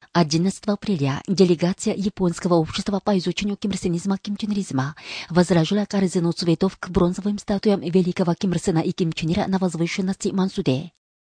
11 апреля делегация Японского общества по изучению кимрсенизма кимченризма возложила корзину цветов к бронзовым статуям великого Ким Ир Сена и Ким Чен Ира на возвышенности Мансуде.